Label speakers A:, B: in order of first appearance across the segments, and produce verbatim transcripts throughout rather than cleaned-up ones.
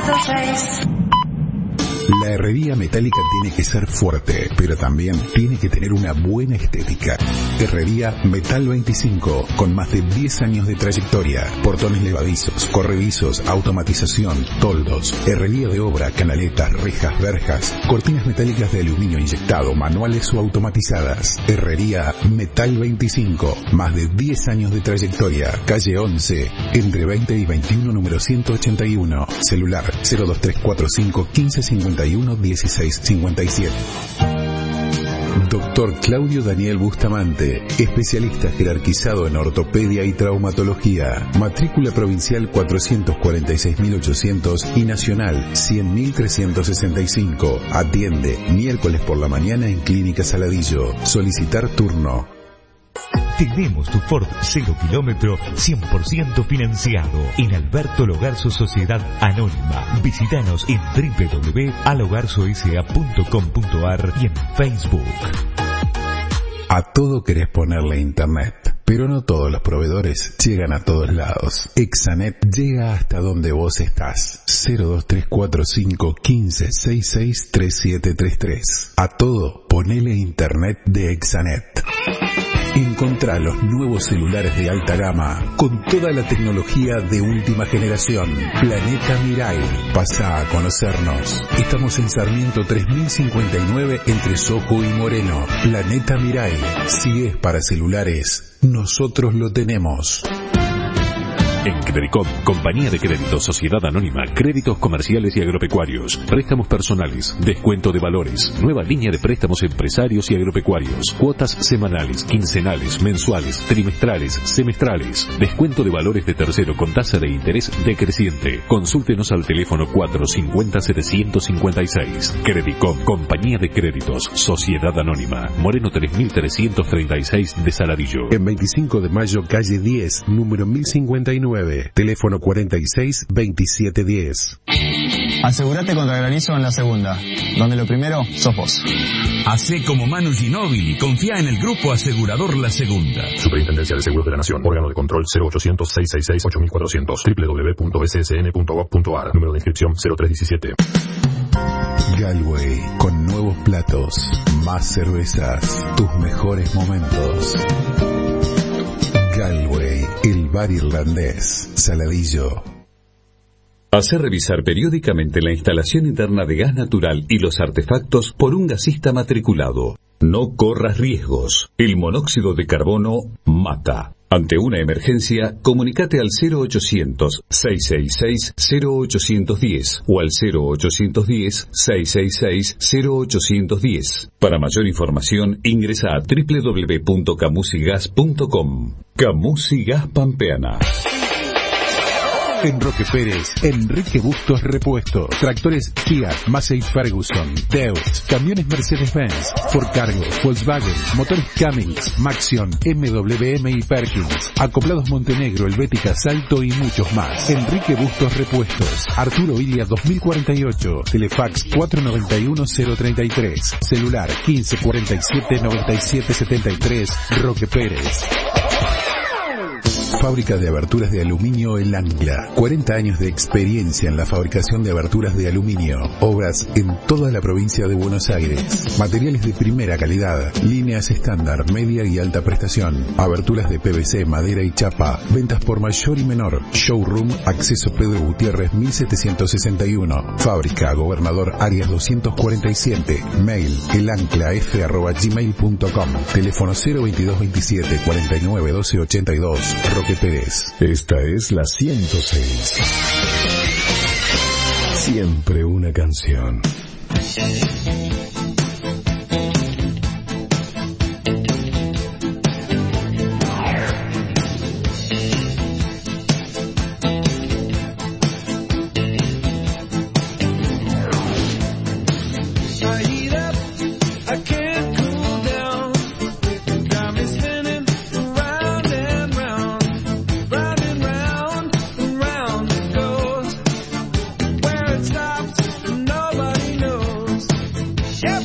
A: ciento seis.
B: La herrería metálica tiene que ser fuerte, pero también tiene que tener una buena estética. Herrería Metal veinticinco, con más de diez años de trayectoria. Portones levadizos, corredizos, automatización, toldos, herrería de obra, canaletas, rejas, verjas, cortinas metálicas de aluminio inyectado, manuales o automatizadas. Herrería Metal veinticinco, más de diez años de trayectoria. Calle once, entre veinte y veintiuno, número ciento ochenta y uno. Celular cero dos tres cuatro cinco quince cincuenta y uno dieciséis cincuenta y siete. Doctor Claudio Daniel Bustamante, especialista jerarquizado en ortopedia y traumatología. Matrícula provincial cuatrocientos cuarenta y seis mil ochocientos y nacional cien mil trescientos sesenta y cinco. Atiende miércoles por la mañana en Clínica Saladillo. Solicitar turno.
C: Tenemos tu Ford cero kilómetro cien por ciento financiado en Alberto Logarzo Sociedad Anónima. Visítanos en doble u doble u doble u punto alogarzosa punto com punto ar y en Facebook.
B: A todo querés ponerle internet, pero no todos los proveedores llegan a todos lados. Exanet llega hasta donde vos estás. cero dos tres cuatro cinco quince sesenta y seis treinta y siete treinta y tres. A todo ponele internet de Exanet. Encontrá los nuevos celulares de alta gama con toda la tecnología de última generación. Planeta Mirai. Pasá a conocernos. Estamos en Sarmiento tres mil cincuenta y nueve entre Sojo y Moreno. Planeta Mirai. Si es para celulares, nosotros lo tenemos.
D: En Credicom, Compañía de Créditos Sociedad Anónima, créditos comerciales y agropecuarios, préstamos personales, descuento de valores, nueva línea de préstamos empresarios y agropecuarios, cuotas semanales, quincenales, mensuales, trimestrales, semestrales, descuento de valores de tercero con tasa de interés decreciente. Consúltenos al teléfono cuatro cinco cero setecientos cincuenta y seis. Credicom, Compañía de Créditos Sociedad Anónima, Moreno tres mil trescientos treinta y seis de Saladillo.
B: En veinticinco de mayo, calle diez, número mil cincuenta y nueve. Teléfono cuarenta y seis veintisiete diez.
E: Asegúrate contra granizo en la segunda, donde lo primero sos vos.
F: Hacé como Manu Ginóbili, confía en el Grupo Asegurador La Segunda.
G: Superintendencia de Seguros de la Nación, órgano de control cero ochocientos seiscientos sesenta y seis ocho mil cuatrocientos, doble u doble u doble u punto b c s n punto gov punto a r, número de inscripción cero tres diecisiete.
B: Galway, con nuevos platos, más cervezas, tus mejores momentos. Galway, el bar irlandés, Saladillo.
H: Hacer revisar periódicamente la instalación interna de gas natural y los artefactos por un gasista matriculado. No corras riesgos. El monóxido de carbono mata. Ante una emergencia, comunícate al cero ochocientos seiscientos sesenta y seis cero ochocientos diez o al cero ochocientos diez seiscientos sesenta y seis cero ochocientos diez. Para mayor información, ingresa a doble u doble u doble u punto camusigas punto com. Camusi Gas Pampeana.
B: En Roque Pérez, Enrique Bustos Repuestos, tractores Fiat, Massey Ferguson, Deutz, camiones Mercedes-Benz, Ford Cargo, Volkswagen, motores Cummins, Maxion, M W M y Perkins, acoplados Montenegro, Helvética, Salto y muchos más. Enrique Bustos Repuestos, Arturo Ilia dos mil cuarenta y ocho, Telefax cuatro noventa y uno cero treinta y tres, celular quince cuarenta y siete noventa y siete setenta y tres, Roque Pérez. Fábrica de aberturas de aluminio El Ancla. cuarenta años de experiencia en la fabricación de aberturas de aluminio. Obras en toda la provincia de Buenos Aires. Materiales de primera calidad. Líneas estándar, media y alta prestación. Aberturas de P V C, madera y chapa. Ventas por mayor y menor. Showroom, acceso Pedro Gutiérrez mil setecientos sesenta y uno. Fábrica Gobernador Arias doscientos cuarenta y siete. Mail elanclaf arroba gmail punto com. Teléfono cero veintidós veintisiete cuarenta y nueve doce ochenta y dos. Roque Pérez.
I: Esta es la ciento seis. Siempre una canción.
J: Yeah.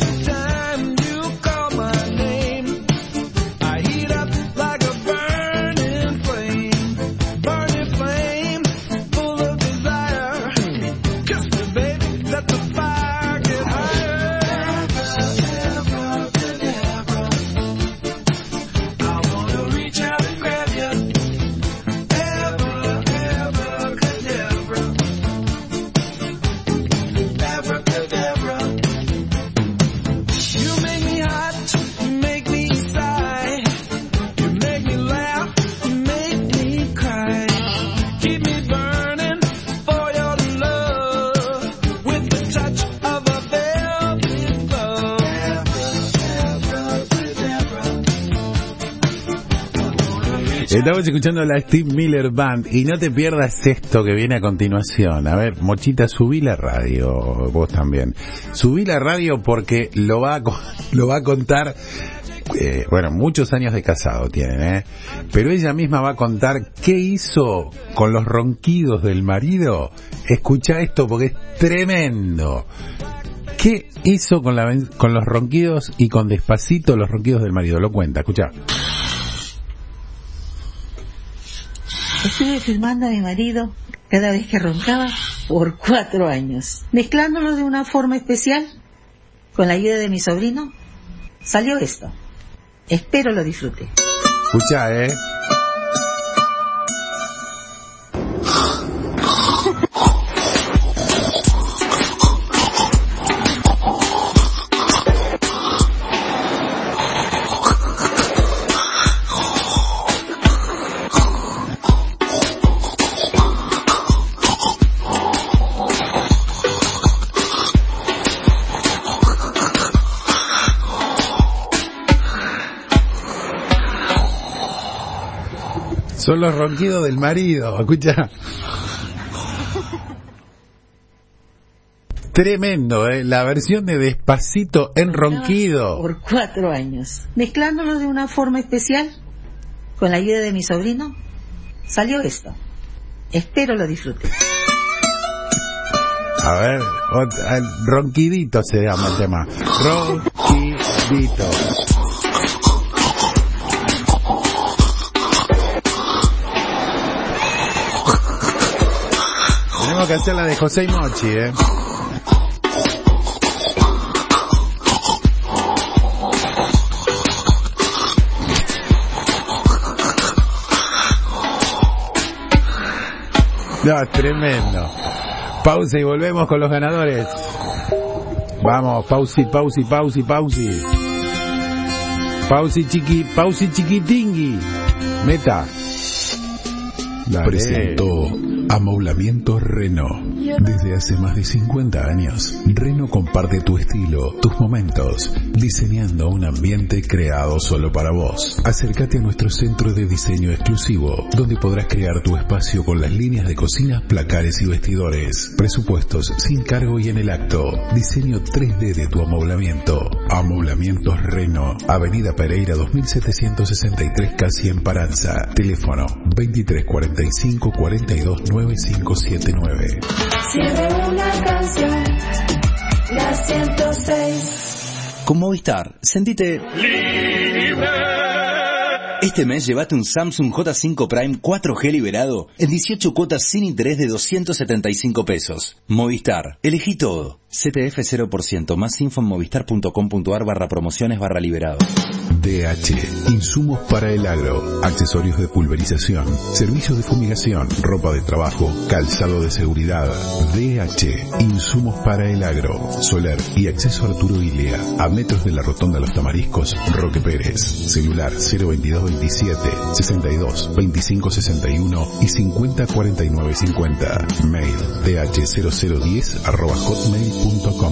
B: Estamos escuchando la Steve Miller Band y no te pierdas esto que viene a continuación. A ver, Mochita, subí la radio, vos también. Subí la radio porque lo va a, lo va a contar, eh, bueno, muchos años de casado tienen, ¿eh? Pero ella misma va a contar qué hizo con los ronquidos del marido. Escucha esto porque es tremendo. ¿Qué hizo con, la, con los ronquidos y con Despacito los ronquidos del marido? Lo cuenta, escucha.
A: Estuve filmando a mi marido cada vez que roncaba por cuatro años. Mezclándolo de una forma especial, con la ayuda de mi sobrino, salió esto. Espero lo disfrute.
B: Escucha, ¿eh? Son los ronquidos del marido, escucha. Tremendo, ¿eh? La versión de Despacito en ronquido.
A: Por cuatro años. Mezclándolo de una forma especial, con la ayuda de mi sobrino, salió esto. Espero lo disfrute.
B: A ver, otra, ronquidito se llama el tema. Ronquidito. Tenemos que hacer la de José y Mochi, ¿eh? No, tremendo. Pausa y volvemos con los ganadores. Vamos, pausi, pausi, pausi, pausi. Pausi chiqui, pausi chiquitingui. Meta. Dale.
J: Presentó Amoblamiento Renault. Desde hace más de cincuenta años, Renault comparte tu estilo, tus momentos, diseñando un ambiente creado solo para vos. Acércate a nuestro centro de diseño exclusivo, donde podrás crear tu espacio con las líneas de cocinas, placares y vestidores. Presupuestos sin cargo y en el acto. Diseño tres D de tu amoblamiento. Amoblamientos Renault, Avenida Pereira dos mil setecientos sesenta y tres, casi en Paranza. Teléfono veintitrés cuarenta y cinco cuarenta y dos noventa y cinco setenta y nueve.
K: Siempre una canción, la ciento seis.
L: Con Movistar, sentite
K: libre.
L: Este mes llévate un Samsung J cinco Prime cuatro G liberado en dieciocho cuotas sin interés de doscientos setenta y cinco pesos. Movistar, elegí todo. C T F cero por ciento. Más info en movistar.com.ar barra promociones barra liberado.
J: D H, insumos para el agro, accesorios de pulverización, servicios de fumigación, ropa de trabajo, calzado de seguridad. D H, insumos para el agro, Soler y acceso Arturo Ilia, a metros de la rotonda Los Tamariscos, Roque Pérez. Celular cero veintidós veintisiete sesenta y dos veinticinco sesenta y uno y cincuenta cuarenta y nueve cincuenta. Mail d h cero cero diez arroba hotmail punto com.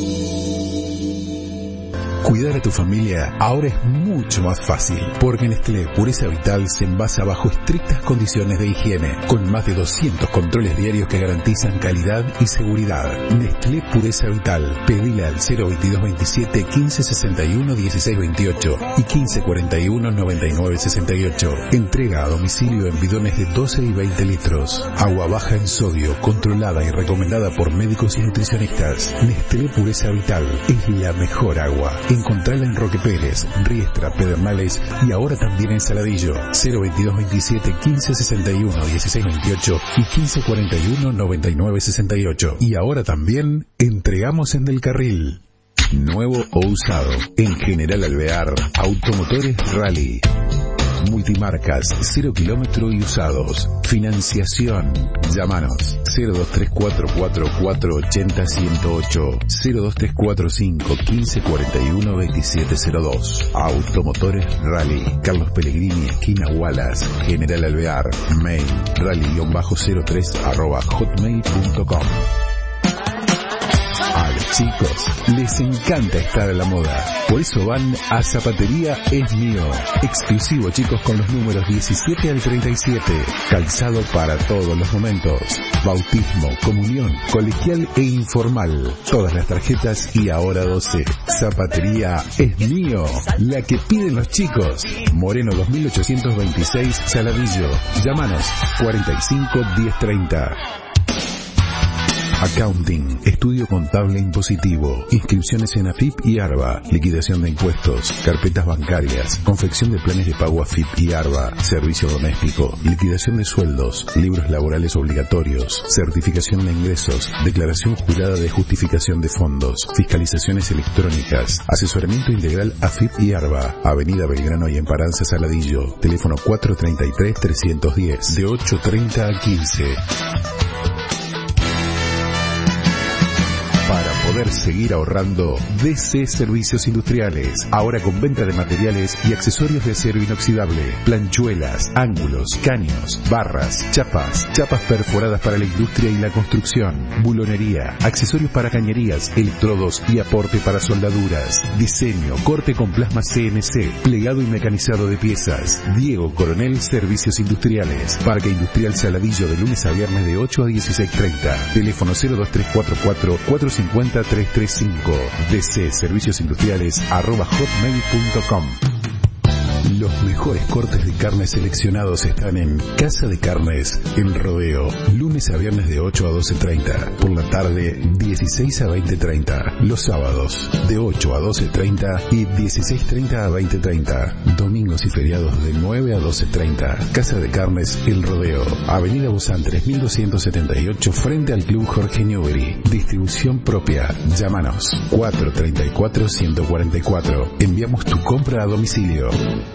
J: Cuidar a tu familia ahora es mucho más fácil, porque Nestlé Pureza Vital se envasa bajo estrictas condiciones de higiene, con más de doscientos controles diarios que garantizan calidad y seguridad. Nestlé Pureza Vital, pedile al cero veintidós veintisiete quince sesenta y uno dieciséis veintiocho y quince cuarenta y uno noventa y nueve sesenta y ocho. Entrega a domicilio en bidones de doce y veinte litros. Agua baja en sodio, controlada y recomendada por médicos y nutricionistas. Nestlé Pureza Vital es la mejor agua. Encontrala en Roque Pérez, Riestra, Pedernales y ahora también en Saladillo. cero veintidós veintisiete quince sesenta y uno dieciséis veintiocho y quince cuarenta y uno noventa y nueve sesenta y ocho. Y ahora también entregamos en Del Carril. Nuevo o usado. En General Alvear, Automotores Rally. Multimarcas, cero kilómetro y usados. Financiación. Llámanos cero dos tres cuatro cuatro cuatro ochenta ciento ocho, cero dos tres cuatro cinco quince cuarenta y uno veintisiete cero dos. Automotores Rally. Carlos Pellegrini, esquina Wallace, General Alvear. Mail rally cero tres arroba hotmail punto com. Al
B: chicos les encanta estar a la moda. Por eso van a Zapatería Es Mío. Exclusivo, chicos, con los números diecisiete al treinta y siete. Calzado para todos los momentos. Bautismo, comunión, colegial e informal. Todas las tarjetas y ahora doce. Zapatería Es Mío. La que piden los chicos. Moreno dos mil ochocientos veintiséis, Saladillo. Llámanos cuarenta y cinco diez treinta. Accounting, estudio contable impositivo, inscripciones en A F I P y ARBA, liquidación de impuestos, carpetas bancarias, confección de planes de pago A F I P y ARBA, servicio doméstico, liquidación de sueldos, libros laborales obligatorios, certificación de ingresos, declaración jurada de justificación de fondos, fiscalizaciones electrónicas, asesoramiento integral A F I P y ARBA, Avenida Belgrano y Emparanza Saladillo, teléfono cuatro treinta y tres trescientos diez, de ocho treinta a quince. Para poder seguir ahorrando, D C Servicios Industriales, ahora con venta de materiales y accesorios de acero inoxidable, planchuelas, ángulos, caños, barras, chapas, chapas perforadas para la industria y la construcción, bulonería, accesorios para cañerías, electrodos y aporte para soldaduras, diseño, corte con plasma C N C, plegado y mecanizado de piezas. Diego Coronel Servicios Industriales, Parque Industrial Saladillo, de lunes a viernes de ocho a dieciséis treinta, teléfono cero dos tres cuatro cuatro cuatro cincuenta tres tres cinco, D C Servicios Industriales arroba hotmail punto com. Los mejores cortes de carne seleccionados están en Casa de Carnes El Rodeo, lunes a viernes de ocho a doce treinta, por la tarde dieciséis a veinte treinta, los sábados de ocho a doce treinta y dieciséis treinta a veinte treinta, domingos y feriados de nueve a doce treinta. Casa de Carnes El Rodeo, Avenida Bozán tres mil doscientos setenta y ocho, frente al Club Jorge Newbery. Distribución propia. Llámanos cuatro treinta y cuatro ciento cuarenta y cuatro. Enviamos tu compra a domicilio.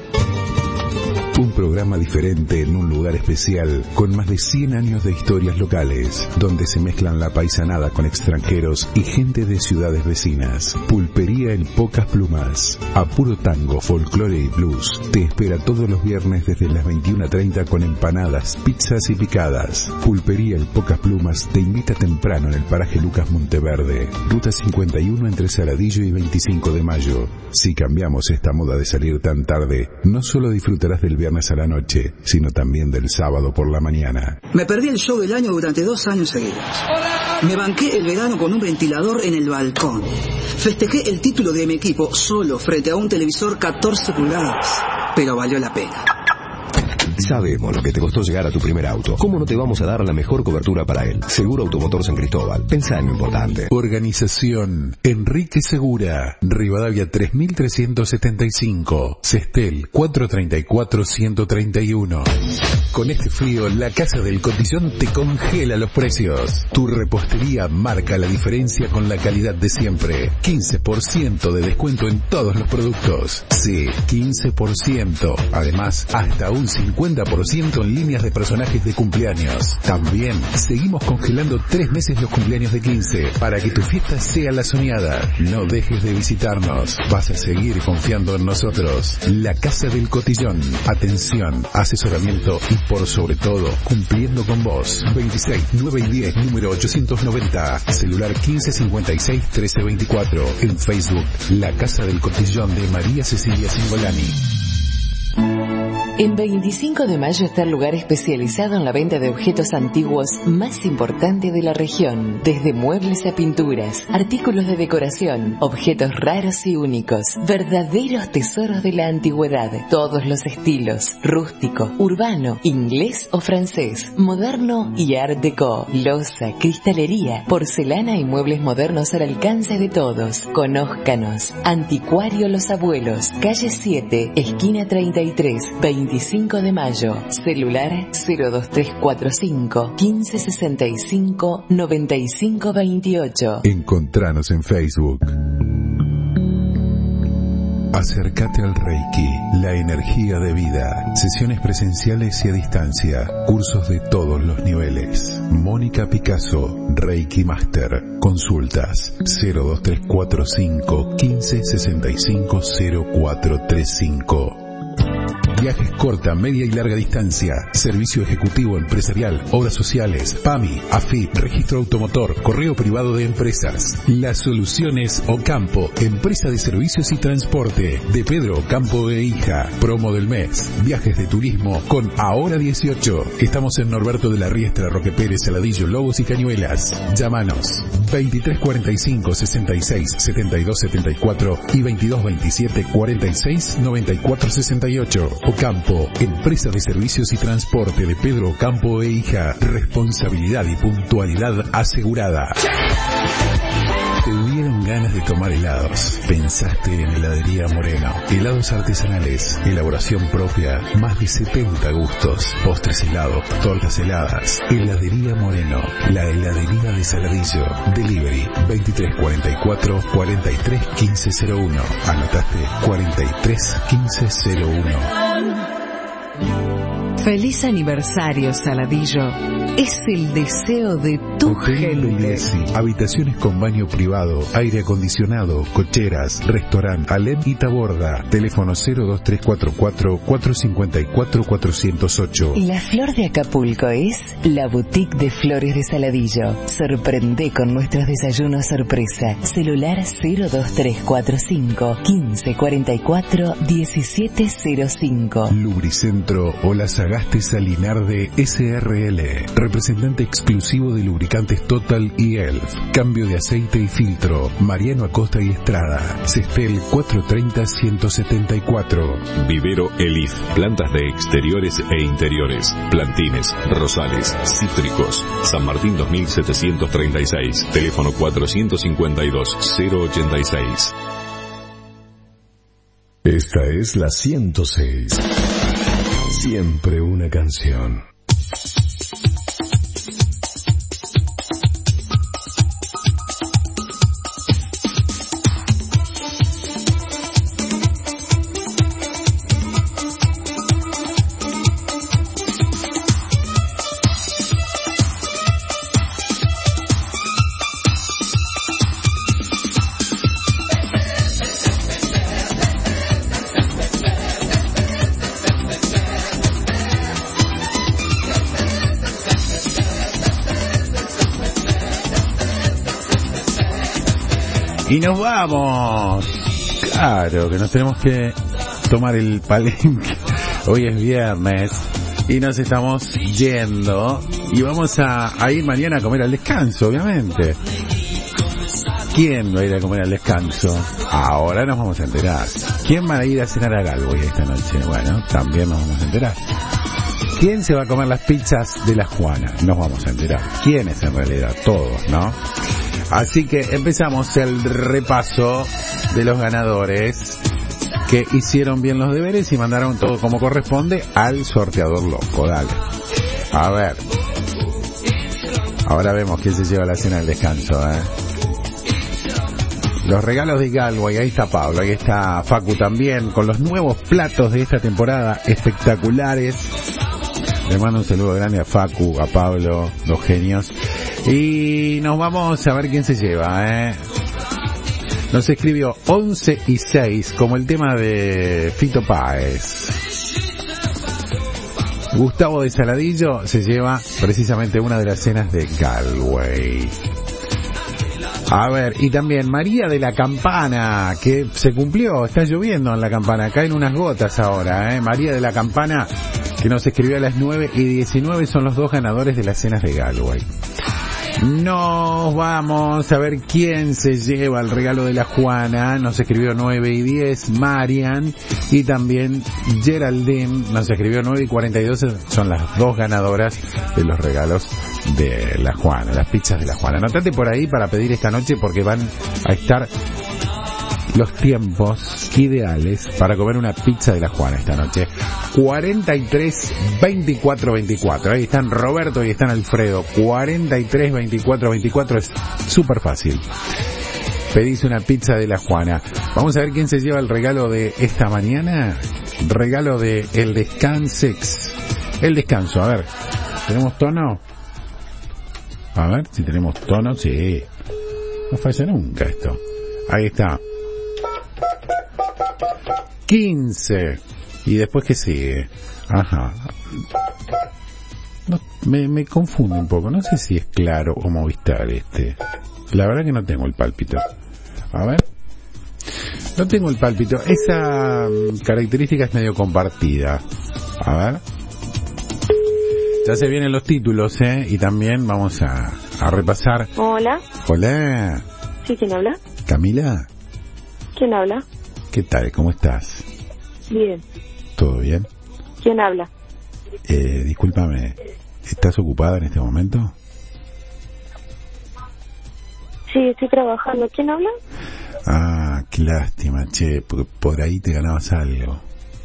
B: Un programa diferente en un lugar especial, con más de cien años de historias locales, donde se mezclan la paisanada con extranjeros y gente de ciudades vecinas. Pulpería El Pocas Plumas, a puro tango, folclore y blues. Te espera todos los viernes desde las veintiuna treinta con empanadas, pizzas y picadas. Pulpería El Pocas Plumas te invita temprano en el paraje Lucas Monteverde, ruta cincuenta y uno entre Saladillo y veinticinco de mayo. Si cambiamos esta moda de salir tan tarde, no solo disfrutarás del viernes a la noche, sino también del sábado por la mañana.
M: Me perdí el show del año durante dos años seguidos. Me banqué el verano con un ventilador en el balcón. Festejé el título de mi equipo solo frente a un televisor catorce pulgadas. Pero valió la pena.
N: Sabemos lo que te costó llegar a tu primer auto. ¿Cómo no te vamos a dar la mejor cobertura para él? Seguro Automotor San Cristóbal. Pensá en lo importante.
B: Organización Enrique Segura, Rivadavia tres mil trescientos setenta y cinco, Sestel cuatro treinta y cuatro ciento treinta y uno. Con este frío, la Casa del Cotillón te congela los precios. Tu repostería marca la diferencia con la calidad de siempre. quince por ciento de descuento en todos los productos. Sí, quince por ciento. Además, hasta un cincuenta por ciento en líneas de personajes de cumpleaños. También seguimos congelando tres meses los cumpleaños de quince para que tu fiesta sea la soñada. No dejes de visitarnos. Vas a seguir confiando en nosotros. La Casa del Cotillón. Atención, asesoramiento y por sobre todo, cumpliendo con vos. veintiséis, nueve y diez, número ochocientos noventa. Celular quince cincuenta y seis, trece veinticuatro. En Facebook, La Casa del Cotillón de María Cecilia Cingolani.
O: En veinticinco de mayo está el lugar especializado en la venta de objetos antiguos más importante de la región. Desde muebles a pinturas, artículos de decoración, objetos raros y únicos, verdaderos tesoros de la antigüedad. Todos los estilos, rústico, urbano, inglés o francés, moderno y art déco. Loza, cristalería, porcelana y muebles modernos al alcance de todos. Conózcanos. Anticuario Los Abuelos, calle siete, esquina treinta y tres, veinticinco de mayo. Celular cero dos tres cuatro cinco, quince sesenta y cinco, noventa y cinco veintiocho.
B: Encontranos en Facebook. Acércate al Reiki, la energía de vida. Sesiones presenciales y a distancia. Cursos de todos los niveles. Mónica Picasso, Reiki Master. Consultas cero dos tres cuatro cinco, quince sesenta y cinco, cero cuatro tres cinco. Viajes corta, media y larga distancia. Servicio ejecutivo empresarial, obras sociales, P A M I, A F I P, registro automotor, correo privado de empresas. Las soluciones Ocampo, empresa de servicios y transporte. De Pedro Ocampo e Hija. Promo del mes. Viajes de turismo con Ahora dieciocho. Estamos en Norberto de la Riestra, Roque Pérez, Saladillo, Lobos y Cañuelas. Llámanos veintitrés cuarenta y cinco, sesenta y seis, setenta y dos setenta y cuatro y veintidós veintisiete, cuarenta y seis, noventa y cuatro sesenta y ocho. Ocampo, empresa de servicios y transporte de Pedro Ocampo e Hija. Responsabilidad y puntualidad asegurada. Te dieron ganas de tomar helados. Pensaste en Heladería Moreno. Helados artesanales, elaboración propia, más de setenta gustos, postres helados, tortas heladas. Heladería Moreno, la heladería de Saladillo. Delivery veintitrés cuarenta y cuatro, cuarenta y tres quince cero uno. Anotaste cuarenta y tres quince cero uno.
O: Feliz aniversario, Saladillo. Es el deseo de tu
B: Hotel
O: gente.
B: Bellesi. Habitaciones con baño privado, aire acondicionado, cocheras, restaurante, Alem y Taborda. Teléfono cero dos tres cuatro cuatro, cuatro cinco cuatro, cuatro cero ocho.
O: La flor de Acapulco es la boutique de flores de Saladillo. Sorprende con nuestros desayunos sorpresa. Celular cero dos tres cuatro cinco, quince cuarenta y cuatro, diecisiete cero cinco.
B: Lubricentro o la Sagasti Salinar de S R L. Representante exclusivo de lubricantes Total y Elf. Cambio de aceite y filtro. Mariano Acosta y Estrada. Cestel cuatrocientos treinta, ciento setenta y cuatro.
D: Vivero Elif. Plantas de exteriores e interiores. Plantines, rosales, cítricos. San Martín dos mil setecientos treinta y seis. Teléfono cuatrocientos cincuenta y dos, cero ochenta y seis.
I: Esta es la ciento seis. Siempre una canción.
B: Y nos vamos. Claro que nos tenemos que tomar el palenque. Hoy es viernes y nos estamos yendo. Y vamos a, a ir mañana a comer al descanso, obviamente. ¿Quién va a ir a comer al descanso? Ahora nos vamos a enterar. ¿Quién va a ir a cenar a Galway esta noche? Bueno, también nos vamos a enterar. ¿Quién se va a comer las pizzas de la Juana? Nos vamos a enterar. ¿Quiénes en realidad? Todos, ¿no? Así que empezamos el repaso de los ganadores que hicieron bien los deberes y mandaron todo como corresponde al sorteador loco. Dale. A ver. Ahora vemos quién se lleva la cena del descanso, ¿eh? Los regalos de Galway, ahí está Pablo, ahí está Facu también, con los nuevos platos de esta temporada, espectaculares. Le mando un saludo grande a Facu, a Pablo, dos genios. Y nos vamos a ver quién se lleva, ¿eh? Nos escribió once y seis, como el tema de Fito Páez. Gustavo de Saladillo se lleva precisamente una de las cenas de Galway. A ver, y también María de la Campana, que se cumplió, está lloviendo en la Campana, caen unas gotas ahora, ¿eh? María de la Campana, que nos escribió a las nueve y diecinueve, son los dos ganadores de las cenas de Galway. Nos vamos a ver quién se lleva el regalo de la Juana. Nos escribió nueve y diez, Marian, y también Geraldine nos escribió nueve y cuarenta y dos, son las dos ganadoras de los regalos de la Juana, las pizzas de la Juana. Anotate por ahí para pedir esta noche porque van a estar los tiempos ideales para comer una pizza de la Juana esta noche. cuarenta y tres, veinticuatro, veinticuatro. Ahí están Roberto y están Alfredo. cuarenta y tres, veinticuatro, veinticuatro. Es súper fácil. Pedís una pizza de la Juana. Vamos a ver quién se lleva el regalo de esta mañana. Regalo de El Descansex. El descanso, a ver. ¿Tenemos tono? A ver si tenemos tono. Sí. No falla nunca esto. Ahí está. quince, ¿Y después qué sigue? Ajá. No, me, me confunde un poco. No sé si es Claro o Movistar este. La verdad que no tengo el pálpito. A ver. No tengo el pálpito. Esa um, característica es medio compartida. A ver. Ya se vienen los títulos, ¿eh? Y también vamos a, a repasar.
P: Hola.
B: Hola.
P: Sí, ¿quién habla?
B: Camila.
P: ¿Quién habla?
B: ¿Qué tal? ¿Cómo estás?
P: Bien.
B: ¿Todo bien?
P: ¿Quién habla?
B: Eh, discúlpame. ¿Estás ocupada en este momento?
P: Sí, estoy trabajando. ¿Quién habla?
B: Ah, qué lástima, che, porque por ahí te ganabas algo.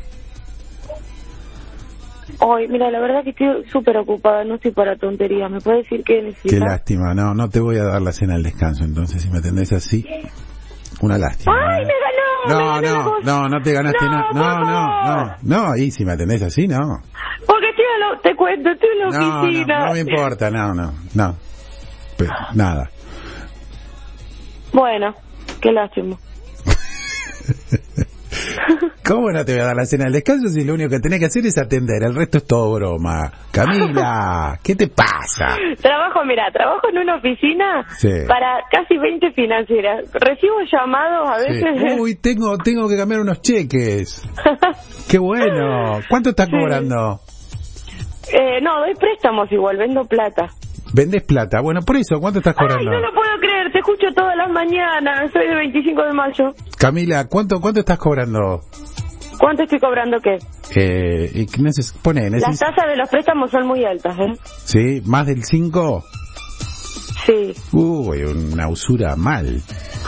P: Ay, mira, la verdad que estoy súper ocupada, no estoy para tonterías. ¿Me puedes decir qué necesitas?
B: Qué lástima, no, no te voy a dar la cena al descanso, entonces si me atendés así, una lástima.
P: ¡Ay, me ganó!
B: No,
P: me ganó
B: no, no, no te ganaste
P: no,
B: nada. No, no, no, no, y si me atendés así, no.
P: Porque estoy a lo, te cuento, estoy en la
B: No,
P: oficina.
B: no, no me importa, no, no, no. Pero, nada.
P: Bueno, qué lástima.
B: ¿Cómo no te voy a dar la cena del descanso si lo único que tenés que hacer es atender? El resto es todo broma. Camila, ¿qué te pasa?
P: Trabajo, mira, trabajo en una oficina
B: Sí.
P: para casi veinte financieras. Recibo llamados a veces.
B: Sí. Uy, tengo, tengo que cambiar unos cheques. Qué bueno. ¿Cuánto estás
P: Sí.
B: cobrando?
P: Eh, no, doy préstamos igual, vendo plata.
B: ¿Vendés plata? Bueno, por eso, ¿cuánto estás
P: Ay,
B: cobrando?
P: no lo puedo creer, te escucho todas las mañanas, soy del veinticinco de mayo.
B: Camila, ¿cuánto cuánto estás cobrando?
P: ¿Cuánto estoy cobrando qué?
B: Eh, y neces- pone, neces-
P: Las tasas de los préstamos son muy altas, ¿eh?
B: ¿Sí? ¿Más del cinco?
P: Sí.
B: Uy, una usura mal.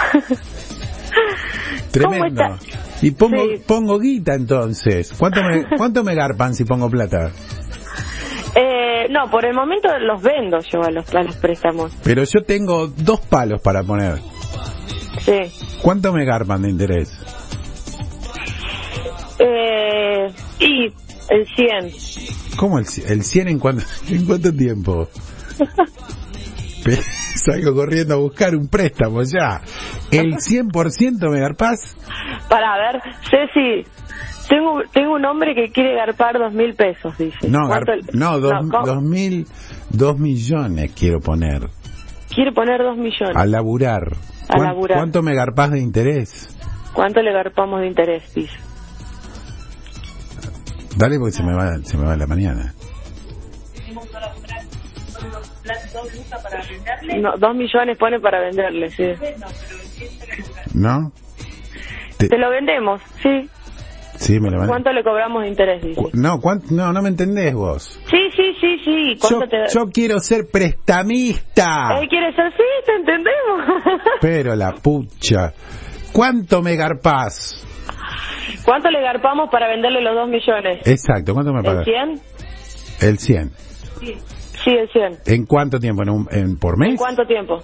B: Tremendo.
P: ¿Cómo está?
B: Y pongo,
P: Sí.
B: pongo guita entonces. ¿Cuánto me, cuánto me garpan si pongo plata?
P: Eh, no, por el momento los vendo yo a los, a los préstamos.
B: Pero yo tengo dos palos para poner.
P: Sí.
B: ¿Cuánto me garpan de interés?
P: Eh, y el cien.
B: ¿Cómo el, ci- el cien en cuánto, en cuánto tiempo? Pe- Salgo corriendo a buscar un préstamo ya. ¿El cien por ciento me garpás?
P: Para ver, Ceci, tengo, tengo un hombre que quiere garpar dos mil pesos, dice.
B: No,
P: ¿Cuánto-
B: gar- no, dos,
P: ¿cómo?
B: dos mil, dos millones quiero poner.
P: Quiere poner dos millones.
B: A laburar.
P: A
B: ¿Cuán-
P: laburar.
B: ¿Cuánto me garpás de interés?
P: ¿Cuánto le garpamos de interés, dice?
B: Dale porque se me va, se me va la mañana.
P: No, dos millones pone para venderle, sí.
B: ¿No? Te-
P: Te lo vendemos, sí.
B: Sí, me lo van a...
P: ¿Cuánto le cobramos de interés, dice?
B: No, ¿cuánto? No, no me entendés vos.
P: Sí, sí, sí, sí.
B: Yo,
P: ¿Cuánto te...
B: yo quiero ser prestamista.
P: Él quiere ser, sí, te entendemos.
B: Pero la pucha. ¿Cuánto me garpás?
P: ¿Cuánto le garpamos para venderle los dos millones?
B: Exacto, ¿cuánto me
P: ¿El
B: pagas?
P: cien?
B: El cien.
P: Sí. Sí, el cien.
B: ¿En cuánto tiempo? ¿En, un, en por mes?
P: ¿En cuánto tiempo?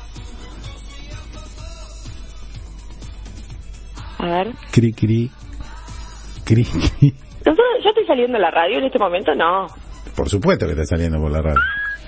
P: A ver.
B: Cri, cri. Cri, cri.
P: Nosotros, ¿yo estoy saliendo de la radio en este momento? No.
B: Por supuesto que está saliendo por la radio.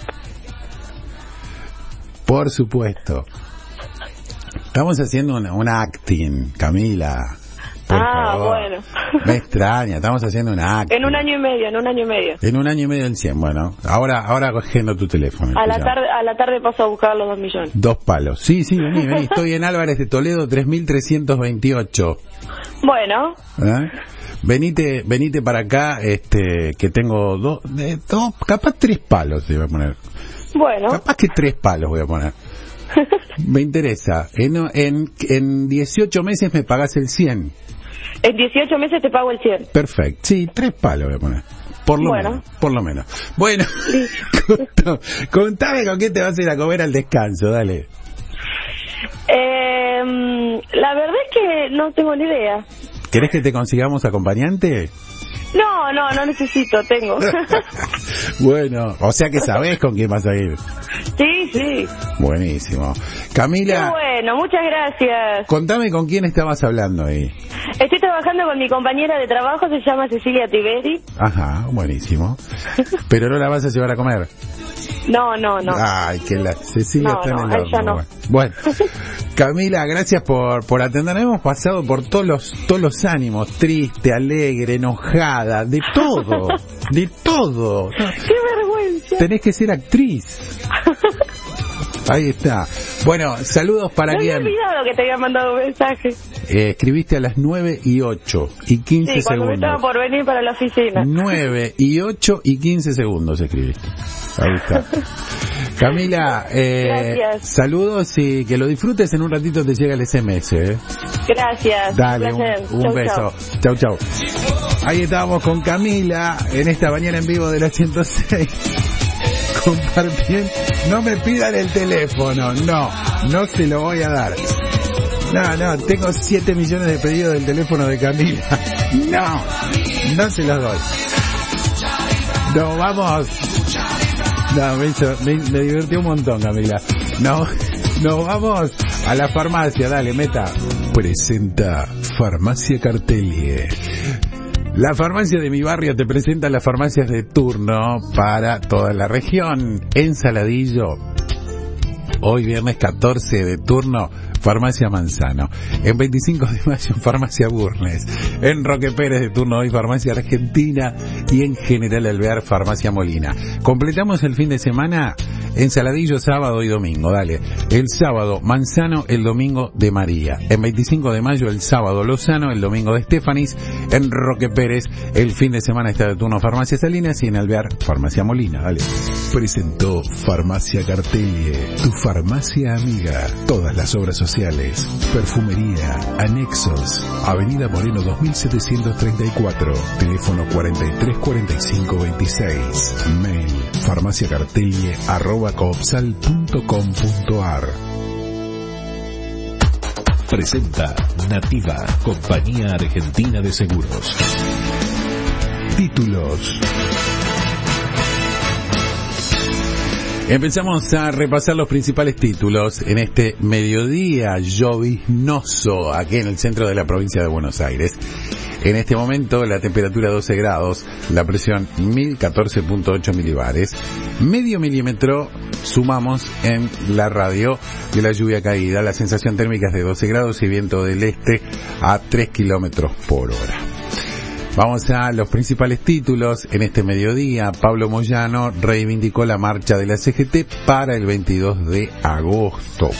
B: Por supuesto. Estamos haciendo un, un acting, Camila. Por
P: ah,
B: favor.
P: bueno.
B: Me extraña, estamos haciendo un acting.
P: En un año y medio, en un año y medio.
B: En un año y medio en cien, bueno. Ahora ahora cogiendo tu teléfono.
P: A la
B: escuchá.
P: tarde, a la tarde paso a buscar los dos millones.
B: Dos palos. Sí, sí, vení, vení. Estoy en Álvarez de Toledo, tres mil trescientos veintiocho.
P: Bueno.
B: ¿Eh? Venite, venite para acá, este, que tengo dos, eh, dos, capaz tres palos te voy a poner.
P: Bueno.
B: Capaz que tres palos voy a poner. Me interesa. En, en, en dieciocho meses me pagás el cien.
P: En dieciocho meses te pago el cien.
B: Perfecto. Sí, tres palos voy a poner. Por lo
P: Bueno.
B: menos. Por lo menos. Bueno, contame, contame con qué te vas a ir a comer al descanso, dale.
P: Eh, la verdad es que no tengo ni idea.
B: ¿Querés que te consigamos acompañante?
P: No, no, no necesito, tengo.
B: Bueno, o sea que sabés con quién vas a ir.
P: Sí, sí.
B: Buenísimo. Camila.
P: Qué bueno, muchas gracias.
B: Contame con quién estabas hablando ahí.
P: Estoy trabajando con mi compañera de trabajo, se llama Cecilia Tiberi.
B: Ajá, buenísimo. Pero no la vas a llevar a comer.
P: No, no, no.
B: Ay, que la Cecilia
P: no,
B: está
P: no,
B: en el horno.
P: no.
B: Bueno, bueno. Camila, gracias por por atendernos. Hemos pasado por todos los todos los ánimos, triste, alegre, enojada, de todo, de todo.
P: ¡Qué vergüenza!
B: Tenés que ser actriz. Ahí está. Bueno, saludos para
P: no
B: quién.
P: Me había olvidado que te había mandado un mensaje.
B: Eh, escribiste a las nueve y ocho y quince
P: sí, cuando
B: segundos.
P: me estaba por venir para la oficina.
B: nueve y ocho y quince segundos escribiste. Ahí está. Camila, eh, saludos y que lo disfrutes. En un ratito te llega el S M S. ¿eh?
P: Gracias.
B: Dale, un, un chau, beso. Chau, chau. Ahí estábamos con Camila en esta mañana en vivo de la ciento seis. Compartiendo. No me pidan el teléfono. No, no se lo voy a dar. No, no, tengo siete millones de pedidos del teléfono de Camila. No, no se los doy. No, vamos. No, me, hizo, me, me divirtió un montón, Camila. No, no, vamos a la farmacia, dale, meta.
J: Presenta Farmacia Cartelie.
B: La farmacia de mi barrio te presenta las farmacias de turno para toda la región. En Saladillo, hoy viernes catorce de turno, Farmacia Manzano. En veinticinco de mayo, Farmacia Burnes. En Roque Pérez de turno hoy, Farmacia Argentina. Y en General Alvear, Farmacia Molina. Completamos el fin de semana en Saladillo, sábado y domingo. Dale. El sábado, Manzano, el domingo de María. En veinticinco de mayo, el sábado, Lozano, el domingo de Estefanis. En Roque Pérez, el fin de semana está de turno Farmacia Salinas. Y en Alvear, Farmacia Molina. Dale.
J: Presentó Farmacia Cartelie, tu farmacia amiga. Todas las obras sociales, perfumería, anexos. Avenida Moreno dos mil setecientos treinta y cuatro. Teléfono cuarenta y tres cuarenta y cinco veintiséis. Mail farmaciacartelie arroba coopsal punto com punto ar.
D: Presenta Nativa, compañía argentina de seguros.
J: Títulos.
B: Empezamos a repasar los principales títulos en este mediodía lloviznoso aquí en el centro de la provincia de Buenos Aires. En este momento la temperatura doce grados, la presión mil catorce punto ocho milibares, medio milímetro sumamos en la radio de la lluvia caída, la sensación térmica es de doce grados y viento del este a tres kilómetros por hora. Vamos a los principales títulos. En este mediodía, Pablo Moyano reivindicó la marcha de la C G T para el veintidós de agosto.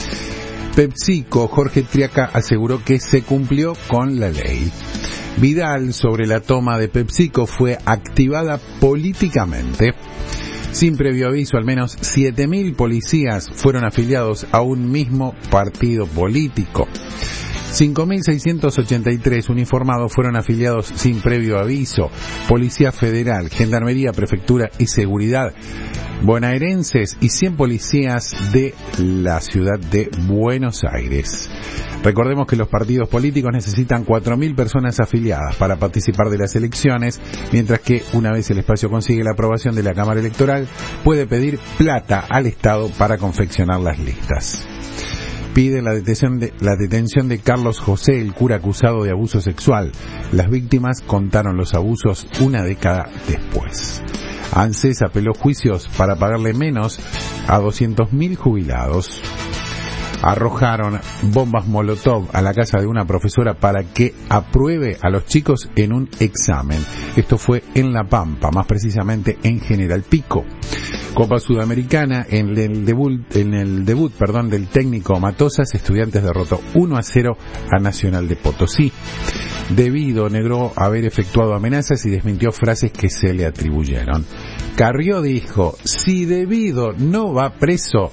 B: PepsiCo, Jorge Triaca aseguró que se cumplió con la ley. Vidal, sobre la toma de PepsiCo, fue activada políticamente. Sin previo aviso, al menos siete mil policías fueron afiliados a un mismo partido político. cinco mil seiscientos ochenta y tres uniformados fueron afiliados sin previo aviso. Policía Federal, Gendarmería, Prefectura y Seguridad bonaerenses y cien policías de la ciudad de Buenos Aires. Recordemos que los partidos políticos necesitan cuatro mil personas afiliadas para participar de las elecciones, mientras que una vez el espacio consigue la aprobación de la Cámara Electoral, puede pedir plata al Estado para confeccionar las listas. Pide la detención de, la detención de Carlos José, el cura acusado de abuso sexual. Las víctimas contaron los abusos una década después. ANSES apeló juicios para pagarle menos a doscientos mil jubilados. Arrojaron bombas Molotov a la casa de una profesora para que apruebe a los chicos en un examen. Esto fue en La Pampa, más precisamente en General Pico. Copa Sudamericana, en el debut, en el debut, perdón, del técnico Matosas, Estudiantes derrotó uno a cero a Nacional de Potosí. Debido negó haber efectuado amenazas y desmintió frases que se le atribuyeron. Carrió dijo, si Debido no va preso,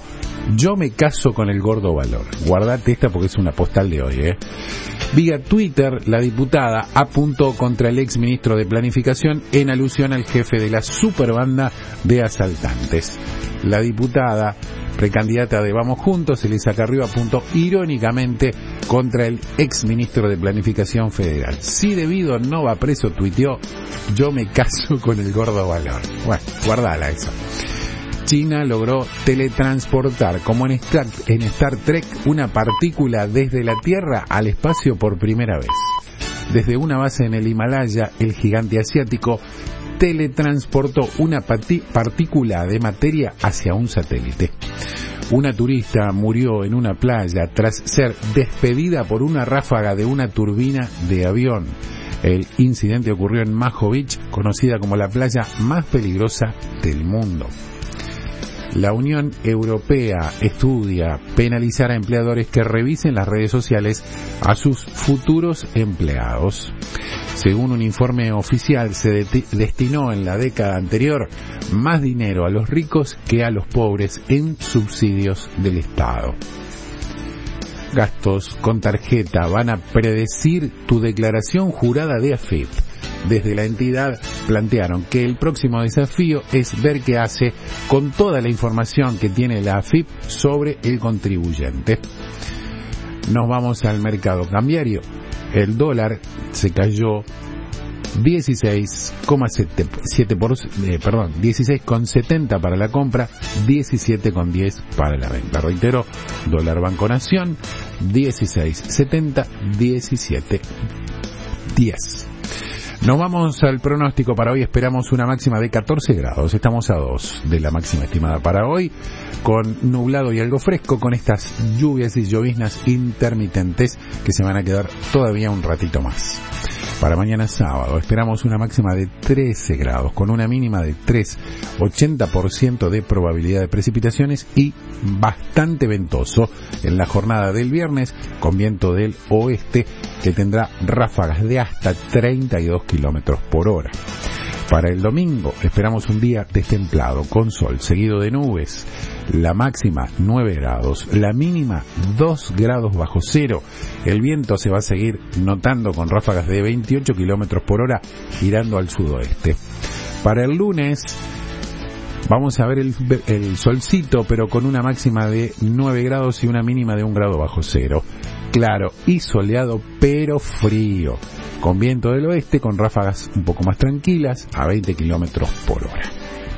B: Yo me caso con el gordo Valor. Guardate esta porque es una postal de hoy, ¿eh? Vía Twitter, la diputada apuntó contra el ex ministro de Planificación en alusión al jefe de la superbanda de asaltantes. La diputada, precandidata de Vamos Juntos, Elisa Carrió, apuntó irónicamente contra el ex ministro de Planificación Federal. Si debido no va preso, tuiteó, yo me caso con el gordo Valor. Bueno, guardala eso. China logró teletransportar, como en Star, en Star Trek, una partícula desde la Tierra al espacio por primera vez. Desde una base en el Himalaya, el gigante asiático teletransportó una partícula de materia hacia un satélite. Una turista murió en una playa tras ser despedida por una ráfaga de una turbina de avión. El incidente ocurrió en Maho Beach, conocida como la playa más peligrosa del mundo. La Unión Europea estudia penalizar a empleadores que revisen las redes sociales a sus futuros empleados. Según un informe oficial, se de- destinó en la década anterior más dinero a los ricos que a los pobres en subsidios del Estado. Gastos con tarjeta van a predecir tu declaración jurada de A F I P. Desde la entidad plantearon que el próximo desafío es ver qué hace con toda la información que tiene la A F I P sobre el contribuyente. Nos vamos al mercado cambiario. El dólar se cayó dieciséis coma siete por, eh, perdón, dieciséis coma setenta para la compra, diecisiete coma diez para la venta. Reitero, dólar Banco Nación, dieciséis setenta, diecisiete diez. Nos vamos al pronóstico para hoy. Esperamos una máxima de catorce grados. Estamos a dos de la máxima estimada para hoy, con nublado y algo fresco, con estas lluvias y lloviznas intermitentes que se van a quedar todavía un ratito más. Para mañana sábado esperamos una máxima de trece grados, con una mínima de tres, ochenta por ciento de probabilidad de precipitaciones y bastante ventoso en la jornada del viernes, con viento del oeste que tendrá ráfagas de hasta treinta y dos kilómetros por hora. Para el domingo esperamos un día destemplado, con sol, seguido de nubes. La máxima nueve grados, la mínima dos grados bajo cero. El viento se va a seguir notando con ráfagas de veintiocho kilómetros por hora girando al sudoeste. Para el lunes vamos a ver el, el solcito, pero con una máxima de nueve grados y una mínima de un grado bajo cero. Claro y soleado, pero frío, con viento del oeste, con ráfagas un poco más tranquilas a veinte kilómetros por hora.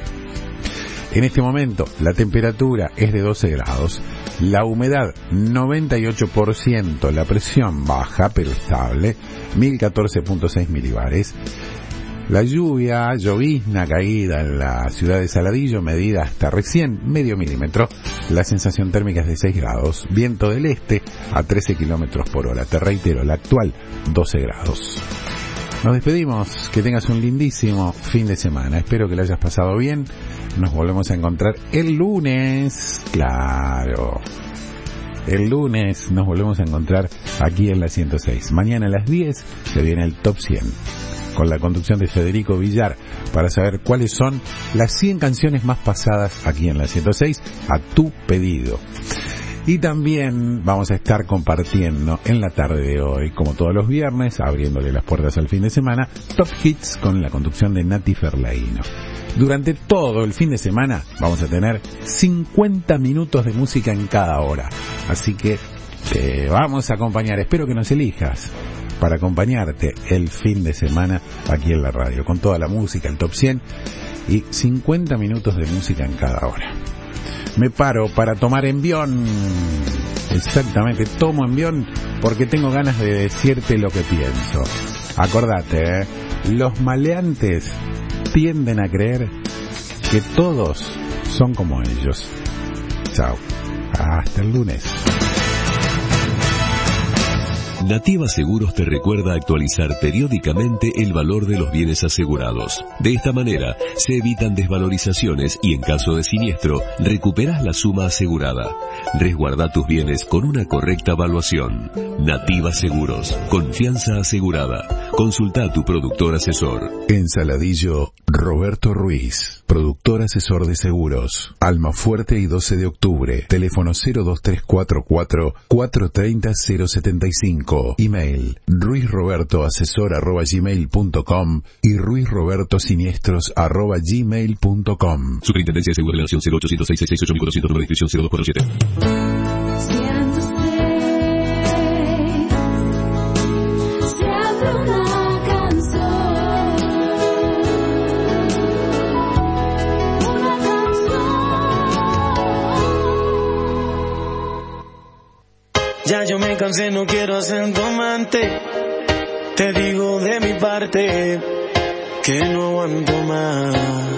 B: En este momento la temperatura es de doce grados, la humedad noventa y ocho por ciento, la presión baja pero estable, mil catorce punto seis milibares. La lluvia, llovizna caída en la ciudad de Saladillo, medida hasta recién medio milímetro. La sensación térmica es de seis grados. Viento del este a trece kilómetros por hora. Te reitero, la actual doce grados. Nos despedimos. Que tengas un lindísimo fin de semana. Espero que lo hayas pasado bien. Nos volvemos a encontrar el lunes. Claro. El lunes nos volvemos a encontrar aquí en la ciento seis. Mañana a las diez se viene el Top cien. Con la conducción de Federico Villar, para saber cuáles son las cien canciones más pasadas aquí en la ciento seis a tu pedido. Y también vamos a estar compartiendo en la tarde de hoy, como todos los viernes, abriéndole las puertas al fin de semana, Top Hits con la conducción de Nati Ferlaino. Durante todo el fin de semana vamos a tener cincuenta minutos de música en cada hora. Así que te vamos a acompañar, espero que nos elijas para acompañarte el fin de semana aquí en la radio, con toda la música, el Top cien y cincuenta minutos de música en cada hora. Me paro para tomar envión. Exactamente, tomo envión porque tengo ganas de decirte lo que pienso. Acordate, ¿eh? Los maleantes tienden a creer que todos son como ellos. Chao. Hasta el lunes.
C: Nativa Seguros te recuerda actualizar periódicamente el valor de los bienes asegurados. De esta manera, se evitan desvalorizaciones y en caso de siniestro, recuperas la suma asegurada. Resguarda tus bienes con una correcta evaluación. Nativa Seguros, confianza asegurada. Consulta a tu productor asesor.
B: En Saladillo Roberto Ruiz, productor asesor de seguros. Almafuerte y doce de octubre. Teléfono cero dos tres cuatro cuatro, cuatro tres cero, cero siete cinco. Email ruizrobertoasesor arroba gmail punto com y ruizrobertosiniestros arroba gmail punto com.
D: Superintendencia de Seguros de la Nación cero ochocientos seis seis seis ocho mil cuatrocientos, número de inscripción cero dos cuatro siete.
Q: Ya yo me cansé, no quiero ser tu amante. Te digo de mi parte que no aguanto más.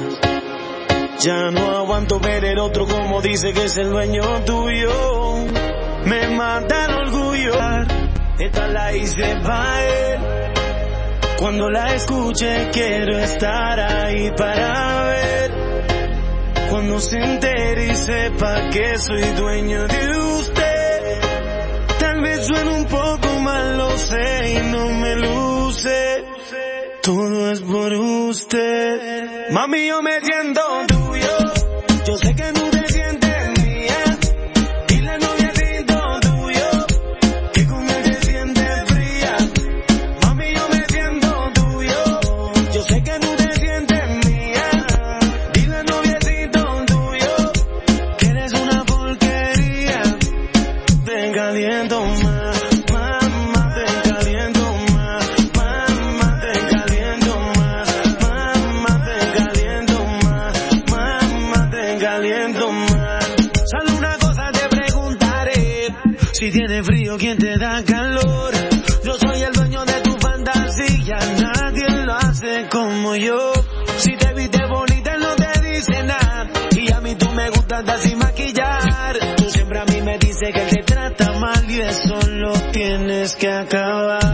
Q: Ya no aguanto ver el otro como dice que es el dueño tuyo. Me mata el orgullo. Esta la hice pa' él. Cuando la escuche quiero estar ahí para ver. Cuando se entere y sepa que soy dueño de usted. Tal vez suene un poco mal, lo sé, y no me luce. Todo es por usted. Mami, yo me siento tuyo. Yo sé que no te sientes mía. Dile al noviecito tuyo que conmigo te sientes fría. Mami, yo me siento tuyo. Yo sé que no te sientes mía. Dile al noviecito tuyo que eres una porquería. Te caliento más, mamá, te caliento más, mamá, te caliento más, mamá, te caliento más, mamá, te caliento más. Solo una cosa te preguntaré, si tienes frío, ¿quién te da calor? Yo soy el dueño de tu fantasía, nadie lo hace como yo. Si te viste bonita, no te dice nada, y a mí tú me gustas andar sin maquillar. Tú siempre a mí me dices que te trata mal y eso lo tienes que acabar.